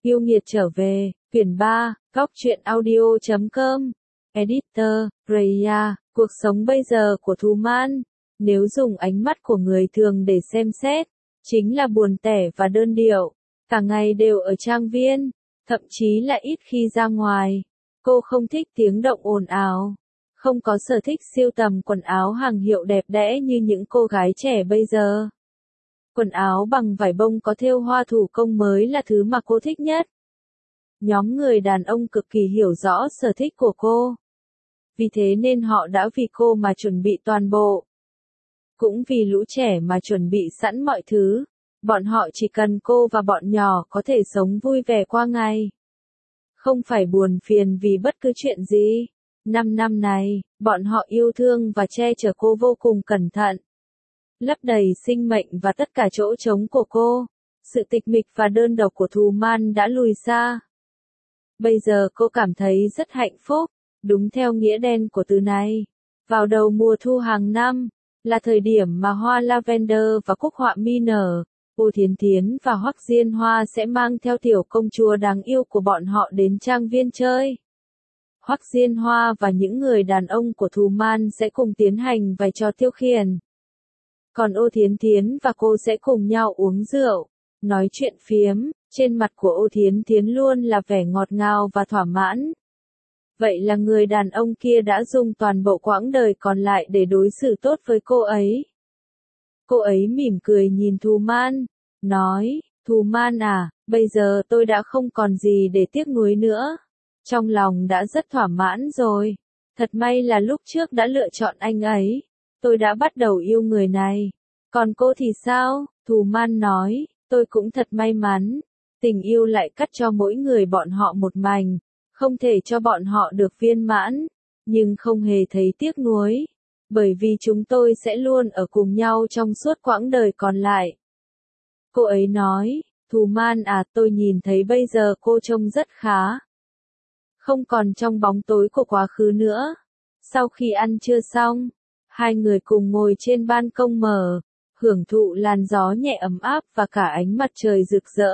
Yêu nghiệt trở về, quyển 3, góc truyện audio.com. Editor, Raya, cuộc sống bây giờ của Thù Man, nếu dùng ánh mắt của người thường để xem xét, chính là buồn tẻ và đơn điệu. Cả ngày đều ở trang viên, thậm chí là ít khi ra ngoài. Cô không thích tiếng động ồn ào, không có sở thích sưu tầm quần áo hàng hiệu đẹp đẽ như những cô gái trẻ bây giờ. Quần áo bằng vải bông có thêu hoa thủ công mới là thứ mà cô thích nhất. Nhóm người đàn ông cực kỳ hiểu rõ sở thích của cô. Vì thế nên họ đã vì cô mà chuẩn bị toàn bộ. Cũng vì lũ trẻ mà chuẩn bị sẵn mọi thứ. Bọn họ chỉ cần cô và bọn nhỏ có thể sống vui vẻ qua ngày. Không phải buồn phiền vì bất cứ chuyện gì. 5 năm này, bọn họ yêu thương và che chở cô vô cùng cẩn thận. Lấp đầy sinh mệnh và tất cả chỗ trống của cô. Sự tịch mịch và đơn độc của Thù Man đã lùi xa. Bây giờ cô cảm thấy rất hạnh phúc, đúng theo nghĩa đen của từ này. Vào đầu mùa thu hàng năm, là thời điểm mà hoa lavender và cúc họa mi nở. Ô Thiến Thiến và Hoắc Diên Hoa sẽ mang theo tiểu công chúa đáng yêu của bọn họ đến trang viên chơi. Hoắc Diên Hoa và những người đàn ông của Thù Man sẽ cùng tiến hành vài trò tiêu khiển. Còn Ô Thiến Thiến và cô sẽ cùng nhau uống rượu, nói chuyện phiếm, trên mặt của Ô Thiến Thiến luôn là vẻ ngọt ngào và thỏa mãn. Vậy là người đàn ông kia đã dùng toàn bộ quãng đời còn lại để đối xử tốt với cô ấy. Cô ấy mỉm cười nhìn Thù Man, nói, Thù Man à, bây giờ tôi đã không còn gì để tiếc nuối nữa. Trong lòng đã rất thỏa mãn rồi. Thật may là lúc trước đã lựa chọn anh ấy. Tôi đã bắt đầu yêu người này. Còn cô thì sao? Thù Man nói, tôi cũng thật may mắn. Tình yêu lại cắt cho mỗi người bọn họ một mảnh. Không thể cho bọn họ được viên mãn. Nhưng không hề thấy tiếc nuối. Bởi vì chúng tôi sẽ luôn ở cùng nhau trong suốt quãng đời còn lại. Cô ấy nói, Thù Man à, tôi nhìn thấy bây giờ cô trông rất khá. Không còn trong bóng tối của quá khứ nữa. Sau khi ăn trưa xong, hai người cùng ngồi trên ban công mở, hưởng thụ làn gió nhẹ ấm áp và cả ánh mặt trời rực rỡ.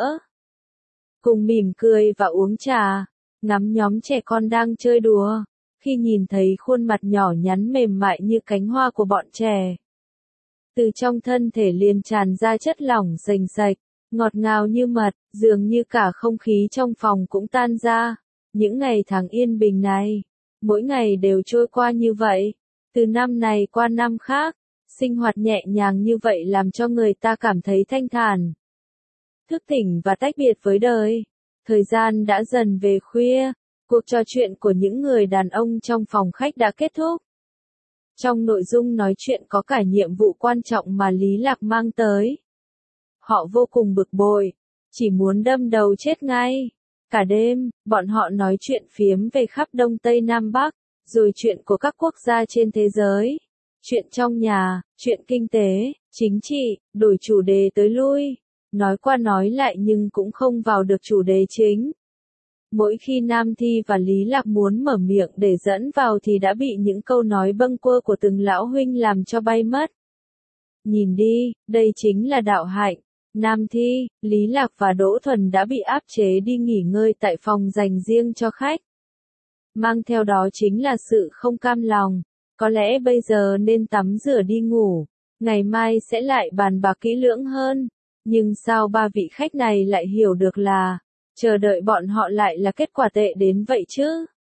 Cùng mỉm cười và uống trà, ngắm nhóm trẻ con đang chơi đùa, khi nhìn thấy khuôn mặt nhỏ nhắn mềm mại như cánh hoa của bọn trẻ. Từ trong thân thể liền tràn ra chất lỏng sền sạch, ngọt ngào như mật, dường như cả không khí trong phòng cũng tan ra. Những ngày tháng yên bình này, mỗi ngày đều trôi qua như vậy, từ năm này qua năm khác, sinh hoạt nhẹ nhàng như vậy làm cho người ta cảm thấy thanh thản. Thức tỉnh và tách biệt với đời. Thời gian đã dần về khuya, cuộc trò chuyện của những người đàn ông trong phòng khách đã kết thúc. Trong nội dung nói chuyện có cả nhiệm vụ quan trọng mà Lý Lạc mang tới. Họ vô cùng bực bội, chỉ muốn đâm đầu chết ngay. Cả đêm, bọn họ nói chuyện phiếm về khắp Đông Tây Nam Bắc, rồi chuyện của các quốc gia trên thế giới. Chuyện trong nhà, chuyện kinh tế, chính trị, đổi chủ đề tới lui. Nói qua nói lại nhưng cũng không vào được chủ đề chính. Mỗi khi Nam Thi và Lý Lạc muốn mở miệng để dẫn vào thì đã bị những câu nói bâng quơ của từng lão huynh làm cho bay mất. Nhìn đi, đây chính là đạo hạnh. Nam Thi, Lý Lạc và Đỗ Thuần đã bị áp chế đi nghỉ ngơi tại phòng dành riêng cho khách. Mang theo đó chính là sự không cam lòng. Có lẽ bây giờ nên tắm rửa đi ngủ. Ngày mai sẽ lại bàn bạc kỹ lưỡng hơn. Nhưng sao ba vị khách này lại hiểu được là chờ đợi bọn họ lại là kết quả tệ đến vậy chứ?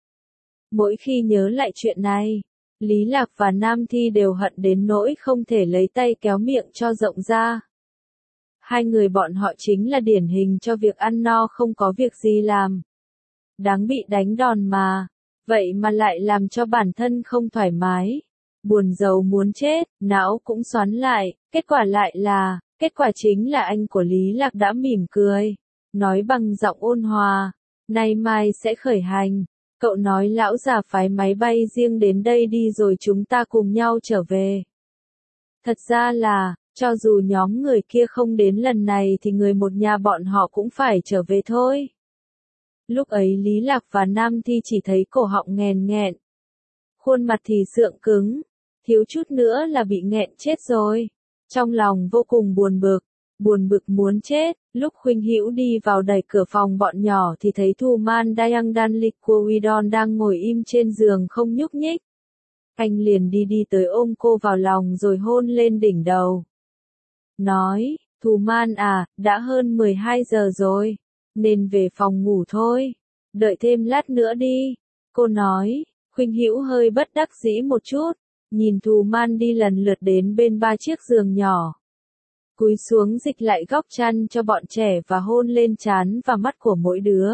Mỗi khi nhớ lại chuyện này, Lý Lạc và Nam Thi đều hận đến nỗi không thể lấy tay kéo miệng cho rộng ra. Hai người bọn họ chính là điển hình cho việc ăn no không có việc gì làm. Đáng bị đánh đòn mà. Vậy mà lại làm cho bản thân không thoải mái. Buồn rầu muốn chết, não cũng xoắn lại. Kết quả chính là anh của Lý Lạc đã mỉm cười. Nói bằng giọng ôn hòa. Nay mai sẽ khởi hành. Cậu nói lão già phái máy bay riêng đến đây đi rồi chúng ta cùng nhau trở về. Thật ra là, cho dù nhóm người kia không đến lần này thì người một nhà bọn họ cũng phải trở về thôi. Lúc ấy Lý Lạc và Nam Thi chỉ thấy cổ họng nghẹn nghẹn. Khuôn mặt thì sượng cứng, thiếu chút nữa là bị nghẹn chết rồi. Trong lòng vô cùng buồn bực, buồn bực muốn chết. Lúc Khuynh Hữu đi vào đẩy cửa phòng bọn nhỏ thì thấy Thu Man Dayang Danlik của Widon đang ngồi im trên giường không nhúc nhích. Anh liền đi tới ôm cô vào lòng rồi hôn lên đỉnh đầu. Nói, Thu Man à, đã hơn 12 giờ rồi, nên về phòng ngủ thôi. Đợi thêm lát nữa đi. Cô nói. Khuynh Hữu hơi bất đắc dĩ một chút, nhìn Thu Man đi lần lượt đến bên ba chiếc giường nhỏ. Cúi xuống dịch lại góc chăn cho bọn trẻ và hôn lên trán và mắt của mỗi đứa.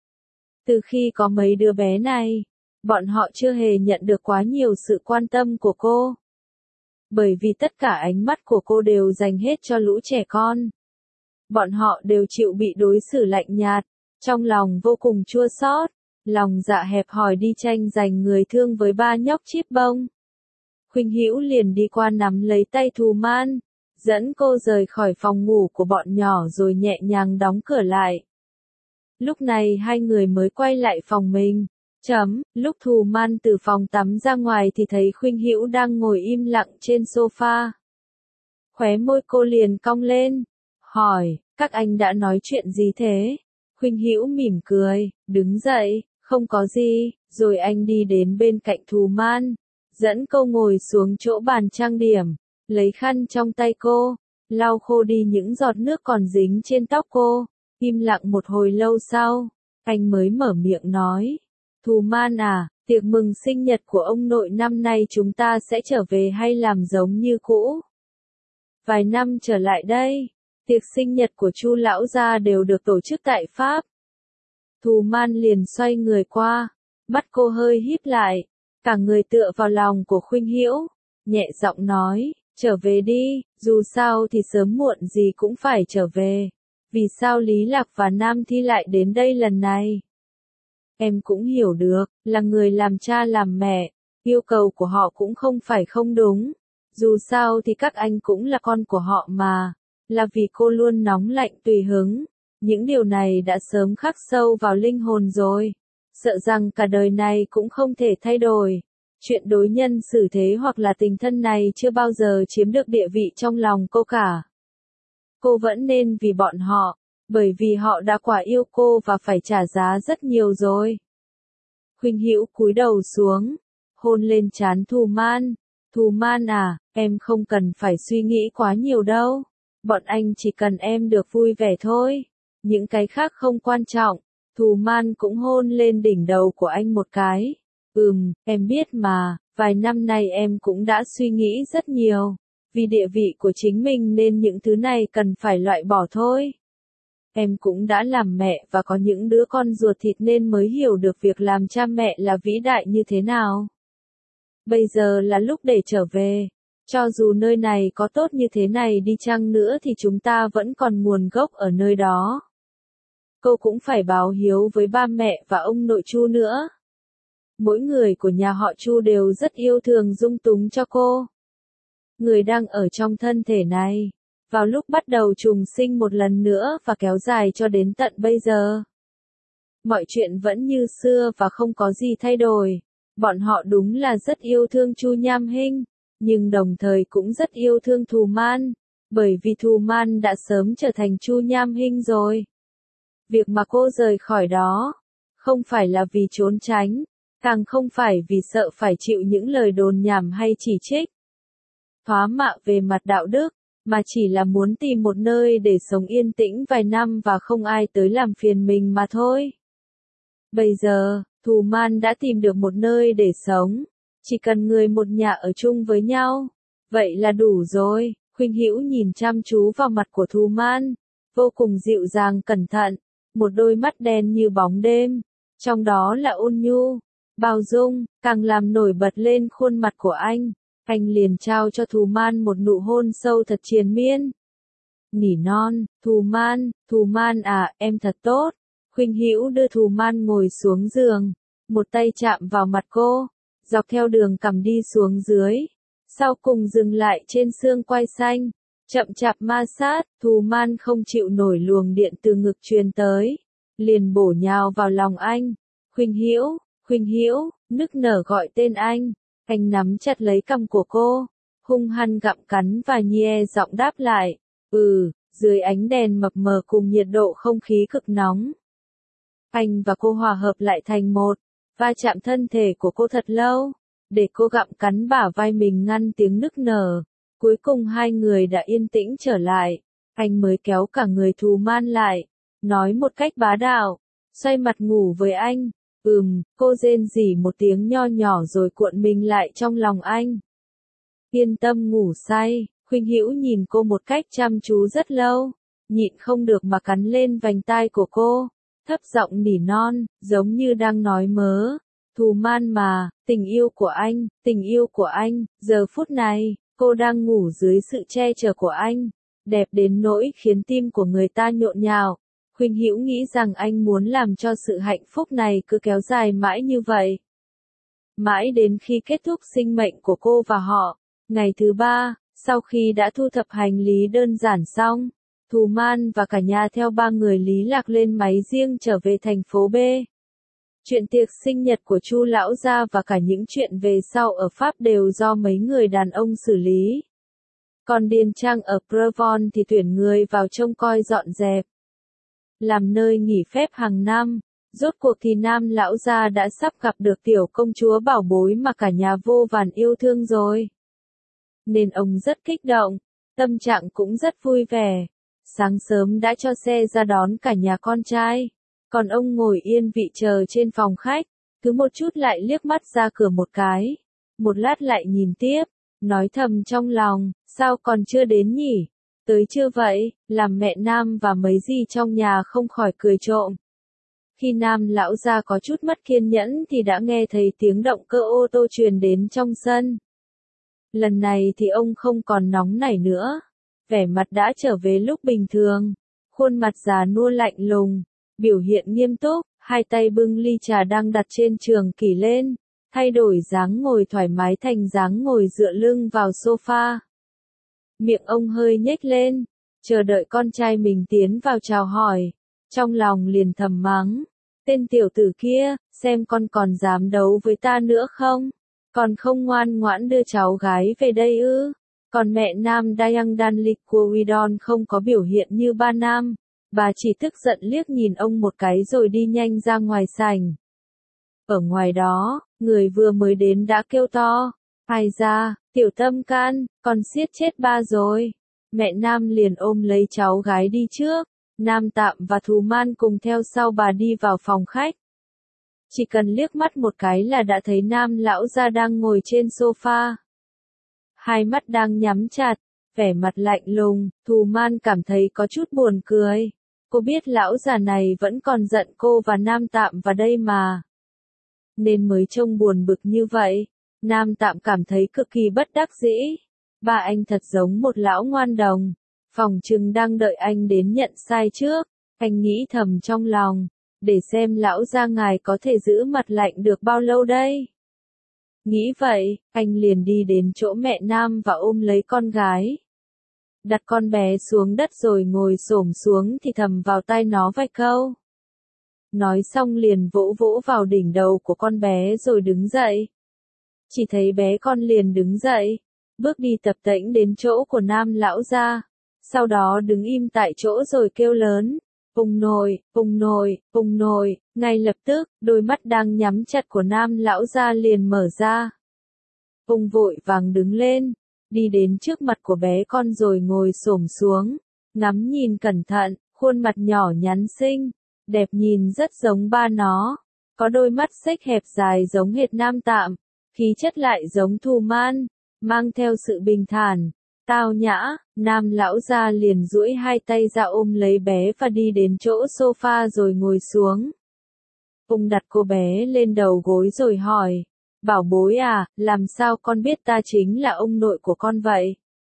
Từ khi có mấy đứa bé này, bọn họ chưa hề nhận được quá nhiều sự quan tâm của cô. Bởi vì tất cả ánh mắt của cô đều dành hết cho lũ trẻ con. Bọn họ đều chịu bị đối xử lạnh nhạt, trong lòng vô cùng chua xót, lòng dạ hẹp hòi đi tranh giành người thương với ba nhóc chíp bông. Khuynh Hữu liền đi qua nắm lấy tay Thu Man, dẫn cô rời khỏi phòng ngủ của bọn nhỏ rồi nhẹ nhàng đóng cửa lại. Lúc này hai người mới quay lại phòng mình. Lúc Thu Man từ phòng tắm ra ngoài thì thấy Khuynh Hữu đang ngồi im lặng trên sofa. Khóe môi cô liền cong lên, hỏi, các anh đã nói chuyện gì thế? Khuynh Hữu mỉm cười, đứng dậy, không có gì, rồi anh đi đến bên cạnh Thu Man, dẫn cô ngồi xuống chỗ bàn trang điểm, lấy khăn trong tay cô, lau khô đi những giọt nước còn dính trên tóc cô. Im lặng một hồi lâu sau, anh mới mở miệng nói, Thu Man à, tiệc mừng sinh nhật của ông nội năm nay chúng ta sẽ trở về hay làm giống như cũ? Vài năm trở lại đây, tiệc sinh nhật của Chu lão gia đều được tổ chức tại Pháp. Thu Man liền xoay người qua, mắt cô hơi híp lại, cả người tựa vào lòng của Khuynh Hữu, nhẹ giọng nói, trở về đi, dù sao thì sớm muộn gì cũng phải trở về. Vì sao Lý Lạc và Nam Thi lại đến đây lần này? Em cũng hiểu được, là người làm cha làm mẹ, yêu cầu của họ cũng không phải không đúng. Dù sao thì các anh cũng là con của họ mà, là vì cô luôn nóng lạnh tùy hứng. Những điều này đã sớm khắc sâu vào linh hồn rồi. Sợ rằng cả đời này cũng không thể thay đổi. Chuyện đối nhân xử thế hoặc là tình thân này chưa bao giờ chiếm được địa vị trong lòng cô cả. Cô vẫn nên vì bọn họ, bởi vì họ đã quá yêu cô và phải trả giá rất nhiều rồi. Khuynh Hữu cúi đầu xuống, hôn lên trán Thu Man. Thu Man à, em không cần phải suy nghĩ quá nhiều đâu. Bọn anh chỉ cần em được vui vẻ thôi. Những cái khác không quan trọng. Thu Man cũng hôn lên đỉnh đầu của anh một cái. Em biết mà, vài năm nay em cũng đã suy nghĩ rất nhiều. Vì địa vị của chính mình nên những thứ này cần phải loại bỏ thôi. Em cũng đã làm mẹ và có những đứa con ruột thịt nên mới hiểu được việc làm cha mẹ là vĩ đại như thế nào. Bây giờ là lúc để trở về. Cho dù nơi này có tốt như thế này đi chăng nữa thì chúng ta vẫn còn nguồn gốc ở nơi đó. Cô cũng phải báo hiếu với ba mẹ và ông nội Chu nữa. Mỗi người của nhà họ Chu đều rất yêu thương dung túng cho cô. Người đang ở trong thân thể này, vào lúc bắt đầu trùng sinh một lần nữa và kéo dài cho đến tận bây giờ. Mọi chuyện vẫn như xưa và không có gì thay đổi. Bọn họ đúng là rất yêu thương Chu Nham Hinh, nhưng đồng thời cũng rất yêu thương Thu Man, bởi vì Thu Man đã sớm trở thành Chu Nham Hinh rồi. Việc mà cô rời khỏi đó, không phải là vì trốn tránh, càng không phải vì sợ phải chịu những lời đồn nhảm hay chỉ trích, thoá mạ về mặt đạo đức, mà chỉ là muốn tìm một nơi để sống yên tĩnh vài năm và không ai tới làm phiền mình mà thôi. Bây giờ, Thu Man đã tìm được một nơi để sống, chỉ cần người một nhà ở chung với nhau, vậy là đủ rồi. Khuynh Hữu nhìn chăm chú vào mặt của Thu Man, vô cùng dịu dàng cẩn thận, một đôi mắt đen như bóng đêm, trong đó là ôn nhu, bao dung, càng làm nổi bật lên khuôn mặt của anh. Anh liền trao cho Thu Man một nụ hôn sâu thật triền miên. Nỉ non, Thu Man à, em thật tốt. Khuynh Hữu đưa Thu Man ngồi xuống giường, một tay chạm vào mặt cô, dọc theo đường cằm đi xuống dưới, sau cùng dừng lại trên xương quai xanh, chậm chạp ma sát. Thu Man không chịu nổi luồng điện từ ngực truyền tới, liền bổ nhào vào lòng anh. Khuynh Hữu, nức nở gọi tên anh. Anh nắm chặt lấy cằm của cô, hung hăng gặm cắn và nhe giọng đáp lại, Dưới ánh đèn mập mờ cùng nhiệt độ không khí cực nóng, anh và cô hòa hợp lại thành một, va chạm thân thể của cô thật lâu, để cô gặm cắn bả vai mình ngăn tiếng nức nở. Cuối cùng hai người đã yên tĩnh trở lại, anh mới kéo cả người Thù Man lại, nói một cách bá đạo, xoay mặt ngủ với anh. Cô rên rỉ một tiếng nho nhỏ rồi cuộn mình lại trong lòng anh. Yên tâm ngủ say, Khuynh Hữu nhìn cô một cách chăm chú rất lâu, nhịn không được mà cắn lên vành tai của cô, thấp giọng nỉ non, giống như đang nói mớ. Thù Man mà, tình yêu của anh, giờ phút này, cô đang ngủ dưới sự che chở của anh, đẹp đến nỗi khiến tim của người ta nhộn nhạo. Khuynh Hữu nghĩ rằng anh muốn làm cho sự hạnh phúc này cứ kéo dài mãi như vậy. Mãi đến khi kết thúc sinh mệnh của cô và họ, ngày thứ 3, sau khi đã thu thập hành lý đơn giản xong, Thù Man và cả nhà theo 3 người Lý Lạc lên máy riêng trở về thành phố B. Chuyện tiệc sinh nhật của Chu lão gia và cả những chuyện về sau ở Pháp đều do mấy người đàn ông xử lý. Còn điền trang ở Provence thì tuyển người vào trông coi dọn dẹp, làm nơi nghỉ phép hàng năm. Rốt cuộc thì Nam lão gia đã sắp gặp được tiểu công chúa bảo bối mà cả nhà vô vàn yêu thương rồi. Nên ông rất kích động, tâm trạng cũng rất vui vẻ. Sáng sớm đã cho xe ra đón cả nhà con trai, còn ông ngồi yên vị chờ trên phòng khách, cứ một chút lại liếc mắt ra cửa một cái, một lát lại nhìn tiếp, nói thầm trong lòng, sao còn chưa đến nhỉ? Tới chưa vậy? Làm mẹ Nam và mấy dì trong nhà không khỏi cười trộm. Khi Nam lão gia có chút mất kiên nhẫn thì đã nghe thấy tiếng động cơ ô tô truyền đến trong sân. Lần này thì ông không còn nóng nảy nữa, vẻ mặt đã trở về lúc bình thường, khuôn mặt già nua lạnh lùng, biểu hiện nghiêm túc, hai tay bưng ly trà đang đặt trên trường kỷ lên, thay đổi dáng ngồi thoải mái thành dáng ngồi dựa lưng vào sofa. Miệng ông hơi nhếch lên, chờ đợi con trai mình tiến vào chào hỏi, trong lòng liền thầm mắng, tên tiểu tử kia, xem con còn dám đấu với ta nữa không? Còn không ngoan ngoãn đưa cháu gái về đây ư? Còn mẹ Nam Dayang Danlik của Widon không có biểu hiện như ba Nam, bà chỉ tức giận liếc nhìn ông một cái rồi đi nhanh ra ngoài sảnh. Ở ngoài đó, người vừa mới đến đã kêu to, ai ra, tiểu tâm can, con siết chết ba rồi. Mẹ Nam liền ôm lấy cháu gái đi trước, Nam Tạm và Thù Man cùng theo sau bà đi vào phòng khách. Chỉ cần liếc mắt một cái là đã thấy Nam lão gia đang ngồi trên sofa. Hai mắt đang nhắm chặt, vẻ mặt lạnh lùng, Thù Man cảm thấy có chút buồn cười. Cô biết lão già này vẫn còn giận cô và Nam Tạm vào đây mà, nên mới trông buồn bực như vậy. Nam Tạm cảm thấy cực kỳ bất đắc dĩ. Ba anh thật giống một lão ngoan đồng, phỏng chừng đang đợi anh đến nhận sai trước. Anh nghĩ thầm trong lòng, để xem lão gia ngài có thể giữ mặt lạnh được bao lâu đây. Nghĩ vậy, anh liền đi đến chỗ mẹ Nam và ôm lấy con gái. Đặt con bé xuống đất rồi ngồi xổm xuống thì thầm vào tai nó vài câu. Nói xong liền vỗ vỗ vào đỉnh đầu của con bé rồi đứng dậy. Chỉ thấy bé con liền đứng dậy, bước đi tập tễnh đến chỗ của Nam lão gia, sau đó đứng im tại chỗ rồi kêu lớn, "Ung nội, ung nội, ung nội." Ngay lập tức, đôi mắt đang nhắm chặt của Nam lão gia liền mở ra. Ung vội vàng đứng lên, đi đến trước mặt của bé con rồi ngồi xổm xuống, ngắm nhìn cẩn thận, khuôn mặt nhỏ nhắn xinh, đẹp nhìn rất giống ba nó, có đôi mắt xếch hẹp dài giống hệt Nam Tạm, khí chất lại giống Thù Man, mang theo sự bình thản, tao nhã. Nam lão gia liền duỗi hai tay ra ôm lấy bé và đi đến chỗ sofa rồi ngồi xuống. Ông đặt cô bé lên đầu gối rồi hỏi, "Bảo bối à, làm sao con biết ta chính là ông nội của con vậy?"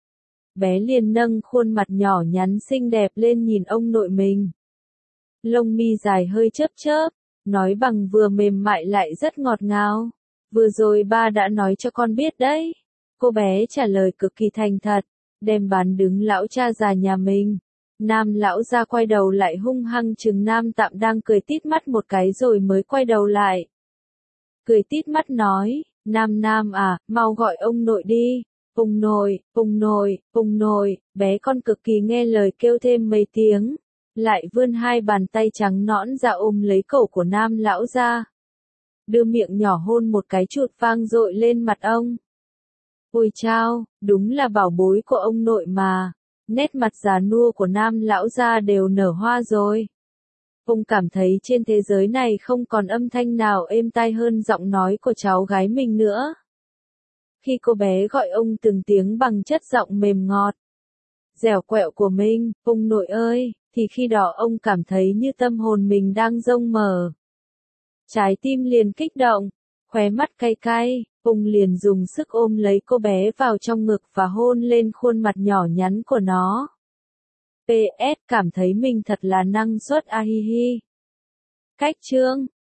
Bé liền nâng khuôn mặt nhỏ nhắn xinh đẹp lên nhìn ông nội mình. Lông mi dài hơi chớp chớp, nói bằng vừa mềm mại lại rất ngọt ngào. "Vừa rồi ba đã nói cho con biết đấy." Cô bé trả lời cực kỳ thành thật, đem bán đứng lão cha già nhà mình. Nam lão gia quay đầu lại hung hăng trừng Nam Tạm đang cười tít mắt một cái rồi mới quay đầu lại. Cười tít mắt nói, Nam à, mau gọi ông nội đi." Ông nội, bé con cực kỳ nghe lời kêu thêm mấy tiếng, lại vươn hai bàn tay trắng nõn ra ôm lấy cổ của Nam lão gia, đưa miệng nhỏ hôn một cái chụt vang dội lên mặt ông. Ôi chao, đúng là bảo bối của ông nội mà. Nét mặt già nua của Nam lão gia đều nở hoa rồi. Ông cảm thấy trên thế giới này không còn âm thanh nào êm tai hơn giọng nói của cháu gái mình nữa. Khi cô bé gọi ông từng tiếng bằng chất giọng mềm ngọt, dẻo quẹo của mình, ông nội ơi, thì khi đó ông cảm thấy như tâm hồn mình đang rông mở. Trái tim liền kích động, khóe mắt cay cay, ông liền dùng sức ôm lấy cô bé vào trong ngực và hôn lên khuôn mặt nhỏ nhắn của nó. PS, cảm thấy mình thật là năng suất a hi hi. Cách chương